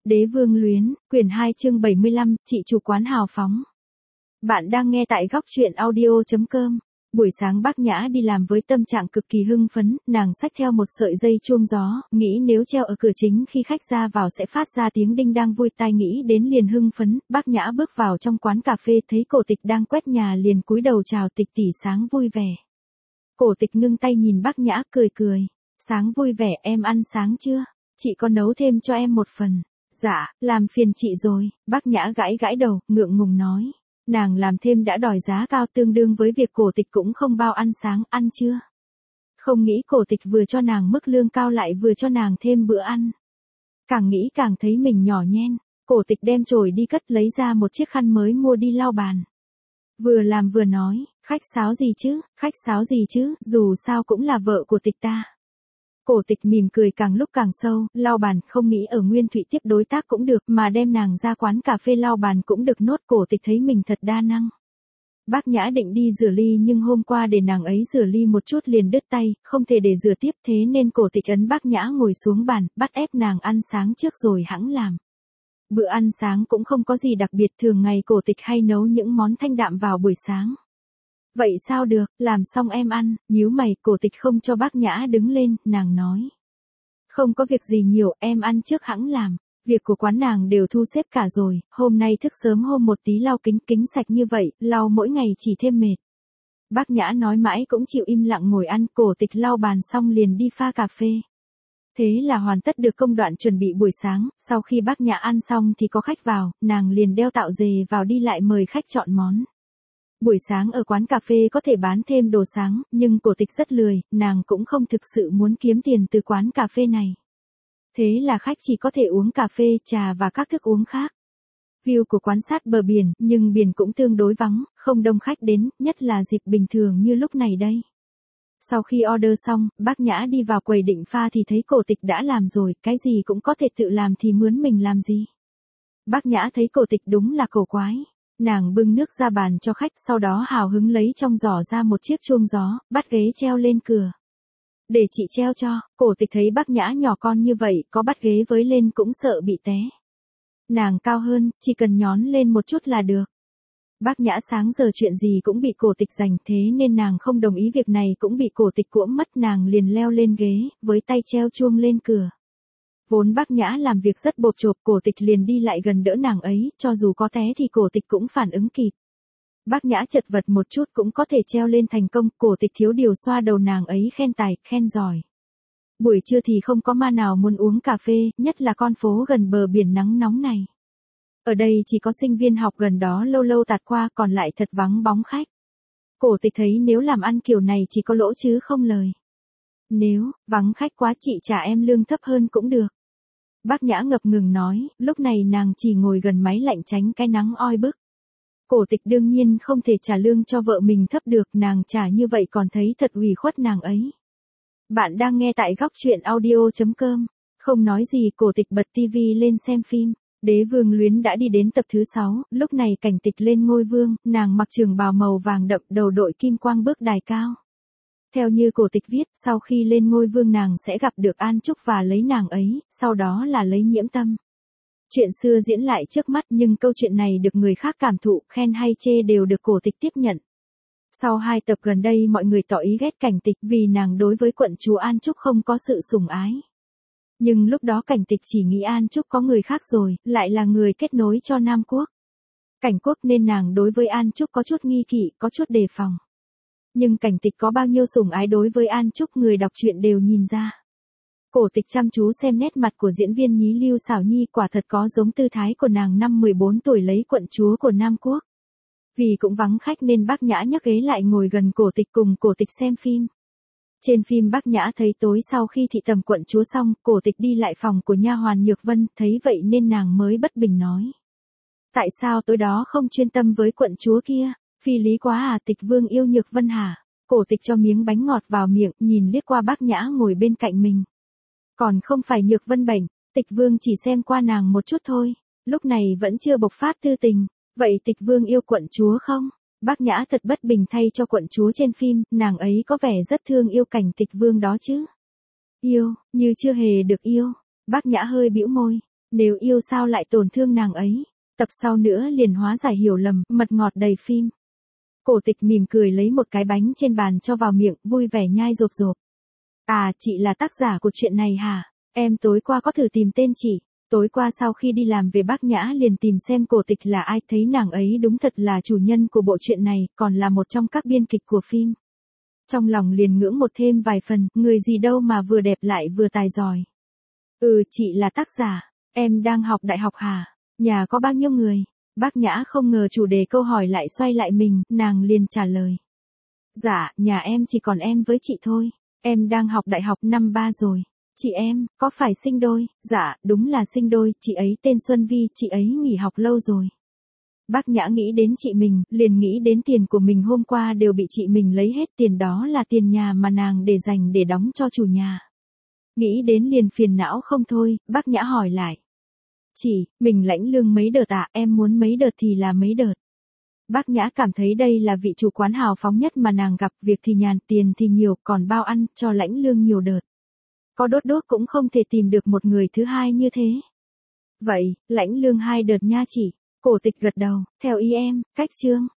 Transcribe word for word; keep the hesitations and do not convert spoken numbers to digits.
Đế vương luyến, quyển hai chương bảy mươi lăm, chị chủ quán hào phóng. Bạn đang nghe tại góc truyện audio.com. Buổi sáng bác Nhã đi làm với tâm trạng cực kỳ hưng phấn, nàng xách theo một sợi dây chuông gió, nghĩ nếu treo ở cửa chính khi khách ra vào sẽ phát ra tiếng đinh đang vui tai, nghĩ đến liền hưng phấn. Bác Nhã bước vào trong quán cà phê thấy Cổ Tịch đang quét nhà liền cúi đầu chào Tịch tỷ, sáng vui vẻ. Cổ Tịch ngưng tay nhìn bác Nhã cười cười, sáng vui vẻ, em ăn sáng chưa? Chị có nấu thêm cho em một phần. Dạ, làm phiền chị rồi, bác Nhã gãi gãi đầu, ngượng ngùng nói. Nàng làm thêm đã đòi giá cao tương đương với việc Cổ Tịch cũng không bao ăn sáng, ăn chưa? Không nghĩ Cổ Tịch vừa cho nàng mức lương cao lại vừa cho nàng thêm bữa ăn. Càng nghĩ càng thấy mình nhỏ nhen, Cổ Tịch đem chổi đi cất lấy ra một chiếc khăn mới mua đi lau bàn. Vừa làm vừa nói, khách sáo gì chứ, khách sáo gì chứ, dù sao cũng là vợ của Tịch ta. Cổ Tịch mỉm cười càng lúc càng sâu, lau bàn, không nghĩ ở Nguyên Thụy tiếp đối tác cũng được, mà đem nàng ra quán cà phê lau bàn cũng được nốt. Cổ Tịch thấy mình thật đa năng. Bác Nhã định đi rửa ly nhưng hôm qua để nàng ấy rửa ly một chút liền đứt tay, không thể để rửa tiếp, thế nên Cổ Tịch ấn bác Nhã ngồi xuống bàn, bắt ép nàng ăn sáng trước rồi hẵng làm. Bữa ăn sáng cũng không có gì đặc biệt, thường ngày Cổ Tịch hay nấu những món thanh đạm vào buổi sáng. Vậy sao được, làm xong em ăn, nhíu mày. Cổ Tịch không cho bác Nhã đứng lên, nàng nói. Không có việc gì nhiều, em ăn trước hẵng làm, việc của quán nàng đều thu xếp cả rồi, hôm nay thức sớm hôm một tí lau kính, kính sạch như vậy, lau mỗi ngày chỉ thêm mệt. Bác Nhã nói mãi cũng chịu im lặng ngồi ăn. Cổ Tịch lau bàn xong liền đi pha cà phê. Thế là hoàn tất được công đoạn chuẩn bị buổi sáng, sau khi bác Nhã ăn xong thì có khách vào, nàng liền đeo tạo dề vào đi lại mời khách chọn món. Buổi sáng ở quán cà phê có thể bán thêm đồ sáng, nhưng Cổ Tịch rất lười, nàng cũng không thực sự muốn kiếm tiền từ quán cà phê này. Thế là khách chỉ có thể uống cà phê, trà và các thức uống khác. View của quán sát bờ biển, nhưng biển cũng tương đối vắng, không đông khách đến, nhất là dịp bình thường như lúc này đây. Sau khi order xong, bác Nhã đi vào quầy định pha thì thấy Cổ Tịch đã làm rồi, cái gì cũng có thể tự làm thì mướn mình làm gì. Bác Nhã thấy Cổ Tịch đúng là cổ quái. Nàng bưng nước ra bàn cho khách, sau đó hào hứng lấy trong giỏ ra một chiếc chuông gió, bắt ghế treo lên cửa. Để chị treo cho. Cổ Tịch thấy bác Nhã nhỏ con như vậy, có bắt ghế với lên cũng sợ bị té. Nàng cao hơn, chỉ cần nhón lên một chút là được. Bác Nhã sáng giờ chuyện gì cũng bị Cổ Tịch giành, thế nên nàng không đồng ý việc này cũng bị Cổ Tịch cuỗm mất, nàng liền leo lên ghế, với tay treo chuông lên cửa. Vốn bác Nhã làm việc rất bộp chộp, Cổ Tịch liền đi lại gần đỡ nàng ấy, cho dù có té thì Cổ Tịch cũng phản ứng kịp. Bác Nhã chật vật một chút cũng có thể treo lên thành công, Cổ Tịch thiếu điều xoa đầu nàng ấy khen tài, khen giỏi. Buổi trưa thì không có ma nào muốn uống cà phê, nhất là con phố gần bờ biển nắng nóng này. Ở đây chỉ có sinh viên học gần đó lâu lâu tạt qua, còn lại thật vắng bóng khách. Cổ Tịch thấy nếu làm ăn kiểu này chỉ có lỗ chứ không lời. Nếu vắng khách quá chị trả em lương thấp hơn cũng được. Bác Nhã ngập ngừng nói, lúc này nàng chỉ ngồi gần máy lạnh tránh cái nắng oi bức. Cổ Tịch đương nhiên không thể trả lương cho vợ mình thấp được, nàng trả như vậy còn thấy thật ủy khuất nàng ấy. Bạn đang nghe tại góc truyện audio.com. Không nói gì, Cổ Tịch bật tivi lên xem phim. Đế vương luyến đã đi đến tập thứ sáu, lúc này Cảnh Tịch lên ngôi vương, nàng mặc trường bào màu vàng đậm, đầu đội kim quang bước đài cao. Theo như Cổ Tịch viết, sau khi lên ngôi vương nàng sẽ gặp được An Trúc và lấy nàng ấy, sau đó là lấy Nhiễm Tâm. Chuyện xưa diễn lại trước mắt nhưng câu chuyện này được người khác cảm thụ, khen hay chê đều được Cổ Tịch tiếp nhận. Sau hai tập gần đây mọi người tỏ ý ghét Cảnh Tịch vì nàng đối với quận chúa An Trúc không có sự sủng ái. Nhưng lúc đó Cảnh Tịch chỉ nghĩ An Trúc có người khác rồi, lại là người kết nối cho Nam Quốc. Cảnh Quốc nên nàng đối với An Trúc có chút nghi kỵ, có chút đề phòng. Nhưng Cảnh Tịch có bao nhiêu sủng ái đối với An Trúc người đọc truyện đều nhìn ra. Cổ Tịch chăm chú xem nét mặt của diễn viên nhí Lưu Xảo Nhi, quả thật có giống tư thái của nàng năm mười bốn tuổi lấy quận chúa của Nam Quốc. Vì cũng vắng khách nên bác Nhã nhấc ghế lại ngồi gần Cổ Tịch cùng Cổ Tịch xem phim. Trên phim bác Nhã thấy tối sau khi thị tầm quận chúa xong, Cổ Tịch đi lại phòng của nha hoàn Nhược Vân, thấy vậy nên nàng mới bất bình nói. Tại sao tối đó không chuyên tâm với quận chúa kia, phi lý quá à, Tịch vương yêu Nhược Vân hả? Cổ Tịch cho miếng bánh ngọt vào miệng, nhìn liếc qua bác Nhã ngồi bên cạnh mình. Còn không phải Nhược Vân bệnh, Tịch vương chỉ xem qua nàng một chút thôi, lúc này vẫn chưa bộc phát tư tình, vậy Tịch vương yêu quận chúa không? Bác Nhã thật bất bình thay cho quận chúa trên phim, nàng ấy có vẻ rất thương yêu Cảnh Tịch vương đó chứ. Yêu, như chưa hề được yêu. Bác Nhã hơi bĩu môi. Nếu yêu sao lại tổn thương nàng ấy. Tập sau nữa liền hóa giải hiểu lầm, mật ngọt đầy phim. Cổ Tịch mỉm cười lấy một cái bánh trên bàn cho vào miệng, vui vẻ nhai rộp rộp. À, chị là tác giả của chuyện này hả? Em tối qua có thử tìm tên chị. Tối qua sau khi đi làm về Bác Nhã liền tìm xem Cổ Tịch là ai, thấy nàng ấy đúng thật là chủ nhân của bộ truyện này, còn là một trong các biên kịch của phim. Trong lòng liền ngưỡng một thêm vài phần, người gì đâu mà vừa đẹp lại vừa tài giỏi. Ừ, chị là tác giả. Em đang học đại học hả? Nhà có bao nhiêu người? Bác Nhã không ngờ chủ đề câu hỏi lại xoay lại mình, nàng liền trả lời. Dạ, nhà em chỉ còn em với chị thôi. Em đang học đại học năm ba rồi. Chị em, có phải sinh đôi? Dạ, đúng là sinh đôi, chị ấy tên Xuân Vi, chị ấy nghỉ học lâu rồi. Bác Nhã nghĩ đến chị mình, liền nghĩ đến tiền của mình hôm qua đều bị chị mình lấy hết, tiền đó là tiền nhà mà nàng để dành để đóng cho chủ nhà. Nghĩ đến liền phiền não không thôi, Bác Nhã hỏi lại. Chị, mình lãnh lương mấy đợt à, em muốn mấy đợt thì là mấy đợt. Bác Nhã cảm thấy đây là vị chủ quán hào phóng nhất mà nàng gặp, việc thì nhàn, tiền thì nhiều, còn bao ăn, cho lãnh lương nhiều đợt. Có đốt đốt cũng không thể tìm được một người thứ hai như thế. Vậy, lãnh lương hai đợt nha chị. Cổ Tịch gật đầu, theo ý em, cách chương.